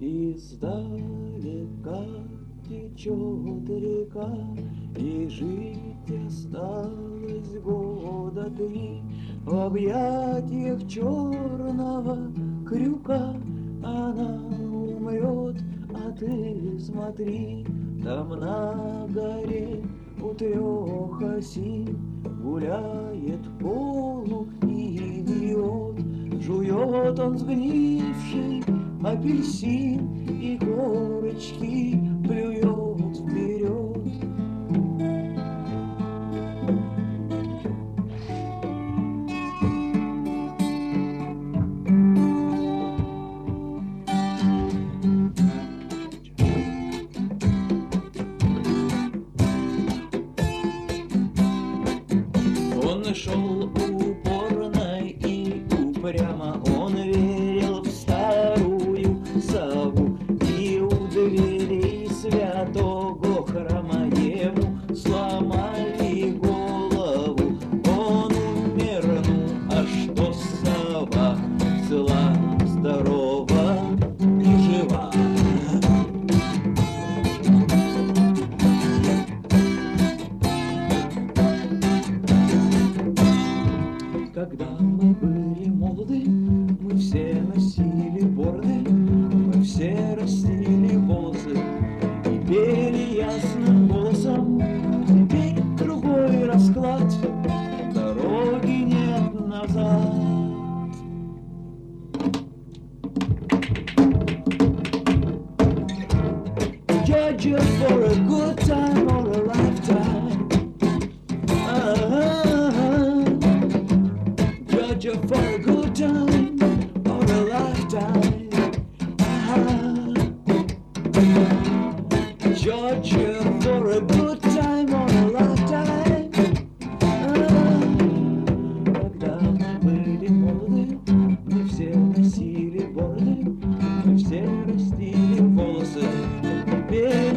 Издалека течет река, и жить осталось года 3. В объятиях черного крюка она умрет, а ты смотри, там на горе у 3 осин гуляет полуидиот. Жует он сгнивший апельсин и корочки плюет вперед. Он шел упорно и упрямо, он верил в старую сову, и у дверей святого храма ему сломали голову. Он умер, ну а что сова, цела, здорова и жива. Когда мы были молоды, мы все носили бороды, мы все растили волосы и пели ясным голосом. Теперь другой расклад, дороги нет назад. Judge you for a good time or a lifetime. Judge you for a good time or a lifetime. Judge you for a good time or a lifetime. Когда мы были молоды, мы все носили бороды, мы все растили волосы.